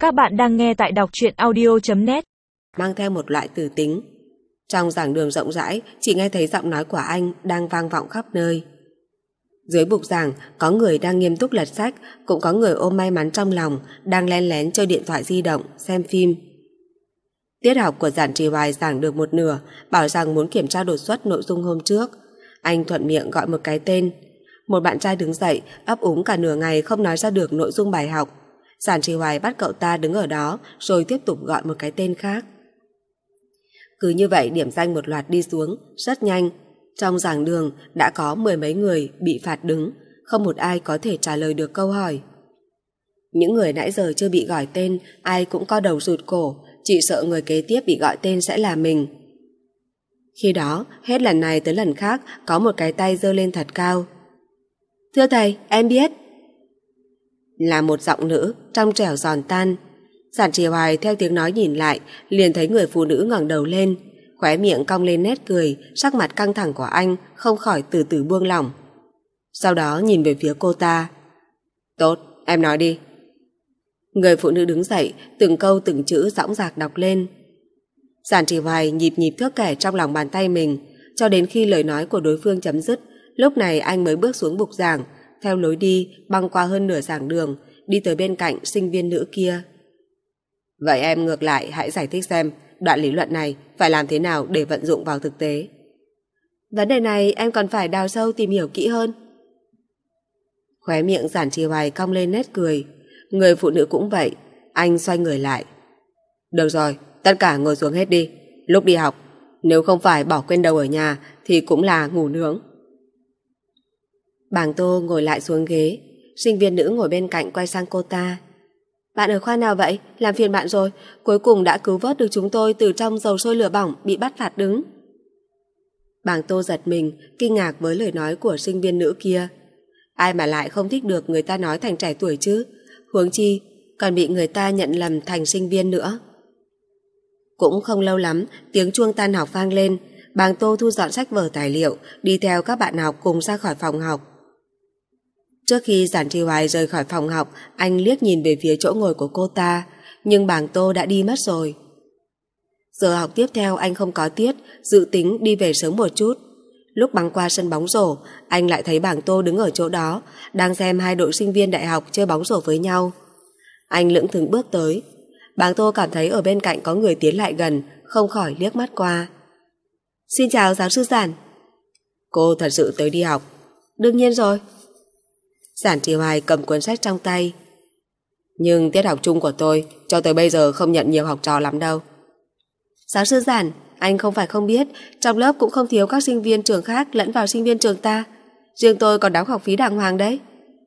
Các bạn đang nghe tại đọc truyện audio.net. Mang theo một loại từ tính. Trong giảng đường rộng rãi, chỉ nghe thấy giọng nói của anh đang vang vọng khắp nơi. Dưới bục giảng, có người đang nghiêm túc lật sách, cũng có người ôm may mắn trong lòng, đang len lén chơi điện thoại di động, xem phim. Tiết học của Giản Trì Hoài giảng được một nửa, bảo rằng muốn kiểm tra đột xuất nội dung hôm trước. Anh thuận miệng gọi một cái tên. Một bạn trai đứng dậy, ấp úng cả nửa ngày không nói ra được nội dung bài học. Giản Trì Hoài bắt cậu ta đứng ở đó, rồi tiếp tục gọi một cái tên khác. Cứ như vậy điểm danh một loạt đi xuống, rất nhanh. Trong giảng đường đã có 10 mấy người bị phạt đứng, không một ai có thể trả lời được câu hỏi. Những người nãy giờ chưa bị gọi tên, ai cũng co đầu rụt cổ, chỉ sợ người kế tiếp bị gọi tên sẽ là mình. Khi đó, hết lần này tới lần khác, có một cái tay giơ lên thật cao. Thưa thầy, em biết. Là một giọng nữ, trong trẻo giòn tan. Giản Trì Hoài theo tiếng nói nhìn lại, liền thấy người phụ nữ ngẩng đầu lên, khóe miệng cong lên nét cười, sắc mặt căng thẳng của anh không khỏi từ từ buông lỏng. Sau đó nhìn về phía cô ta. Tốt, em nói đi. Người phụ nữ đứng dậy, từng câu từng chữ dõng dạc đọc lên. Giản Trì Hoài nhịp thước kẻ trong lòng bàn tay mình, cho đến khi lời nói của đối phương chấm dứt, lúc này anh mới bước xuống bục giảng, theo lối đi băng qua hơn nửa giảng đường, đi tới bên cạnh sinh viên nữ kia. Vậy em ngược lại hãy giải thích xem đoạn lý luận này phải làm thế nào để vận dụng vào thực tế. Vấn đề này em còn phải đào sâu tìm hiểu kỹ hơn. Khóe miệng Giản Trì Hoài cong lên nét cười. Người phụ nữ cũng vậy. Anh xoay người lại. Được rồi, tất cả ngồi xuống hết đi. Lúc đi học, nếu không phải bỏ quên đầu ở nhà thì cũng là ngủ nướng. Bàng Tô ngồi lại xuống ghế. Sinh viên nữ ngồi bên cạnh quay sang cô ta. Bạn ở khoa nào vậy? Làm phiền bạn rồi. Cuối cùng đã cứu vớt được chúng tôi từ trong dầu sôi lửa bỏng bị bắt phạt đứng. Bàng Tô giật mình, kinh ngạc với lời nói của sinh viên nữ kia. Ai mà lại không thích được người ta nói thành trẻ tuổi chứ? Huống chi còn bị người ta nhận lầm thành sinh viên nữa. Cũng không lâu lắm, tiếng chuông tan học vang lên. Bàng Tô thu dọn sách vở tài liệu, đi theo các bạn học cùng ra khỏi phòng học. Trước khi Giản Trì Hoài rời khỏi phòng học, anh liếc nhìn về phía chỗ ngồi của cô ta, nhưng Bàng Tô đã đi mất rồi. Giờ học tiếp theo anh không có tiết, dự tính đi về sớm một chút. Lúc băng qua sân bóng rổ, anh lại thấy Bàng Tô đứng ở chỗ đó, đang xem hai đội sinh viên đại học chơi bóng rổ với nhau. Anh lững thững bước tới. Bàng Tô cảm thấy ở bên cạnh có người tiến lại gần, không khỏi liếc mắt qua. Xin chào giáo sư Giản. Cô thật sự tới đi học? Đương nhiên rồi. Giản Trì Hoài cầm cuốn sách trong tay. Nhưng tiết học chung của tôi cho tới bây giờ không nhận nhiều học trò lắm đâu. Giáo sư Giản, anh không phải không biết, trong lớp cũng không thiếu các sinh viên trường khác lẫn vào sinh viên trường ta. Riêng tôi còn đóng học phí đàng hoàng đấy.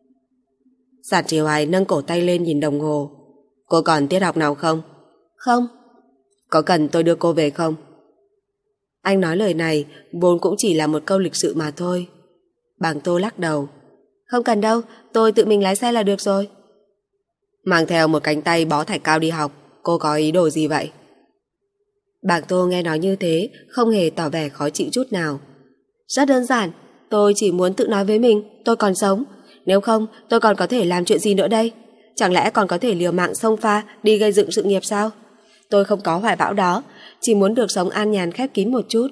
Giản Trì Hoài nâng cổ tay lên nhìn đồng hồ. Cô còn tiết học nào không? Không. Có cần tôi đưa cô về không? Anh nói lời này vốn cũng chỉ là một câu lịch sự mà thôi. Bàng Tô lắc đầu. Không cần đâu, tôi tự mình lái xe là được rồi. Mang theo một cánh tay bó thạch cao đi học, cô có ý đồ gì vậy? Bàng Tô nghe nói như thế, không hề tỏ vẻ khó chịu chút nào. Rất đơn giản, tôi chỉ muốn tự nói với mình, tôi còn sống. Nếu không, tôi còn có thể làm chuyện gì nữa đây? Chẳng lẽ còn có thể liều mạng xông pha đi gây dựng sự nghiệp sao? Tôi không có hoài bão đó, chỉ muốn được sống an nhàn khép kín một chút.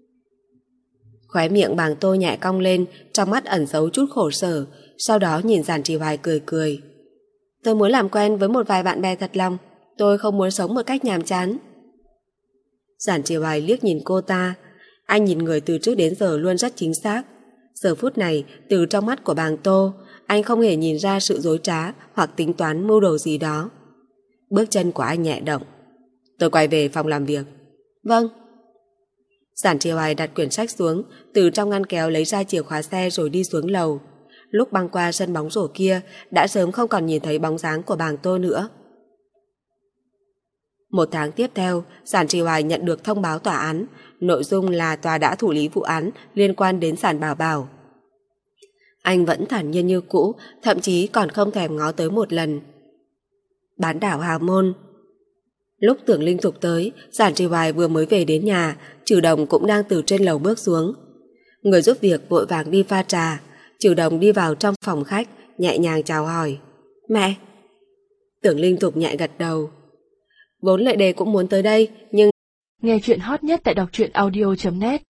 Khóe miệng Bàng Tô nhẹ cong lên, trong mắt ẩn giấu chút khổ sở, sau đó nhìn Giản Trì Hoài cười cười. Tôi muốn làm quen với một vài bạn bè thật lòng, tôi không muốn sống một cách nhàm chán. Giản Trì Hoài liếc nhìn cô ta. Anh nhìn người từ trước đến giờ luôn rất chính xác. Giờ phút này, từ trong mắt của Bàng Tô, anh không hề nhìn ra sự dối trá hoặc tính toán mưu đồ gì đó. Bước chân của anh nhẹ động. Tôi quay về phòng làm việc. Vâng. Giản Trì Hoài đặt quyển sách xuống, từ trong ngăn kéo lấy ra chìa khóa xe rồi đi xuống lầu. Lúc băng qua sân bóng rổ kia, đã sớm không còn nhìn thấy bóng dáng của Bàng Tô nữa. Một tháng tiếp theo, Giản Trì Hoài nhận được thông báo tòa án, nội dung là tòa đã thụ lý vụ án liên quan đến Giản Bảo Bảo. Anh vẫn thản nhiên như cũ, thậm chí còn không thèm ngó tới một lần. Bán đảo Hào Môn. Lúc Tưởng Linh Thục tới, Giản Trì Hoài vừa mới về đến nhà, Trừ Đồng cũng đang từ trên lầu bước xuống. Người giúp việc vội vàng đi pha trà. Trừ Đồng đi vào trong phòng khách, nhẹ nhàng chào hỏi. Mẹ. Tưởng Linh thục nhẹ gật đầu. Vốn Lệ Đề cũng muốn tới đây, nhưng nghe chuyện hot nhất tại đọc truyện audio.net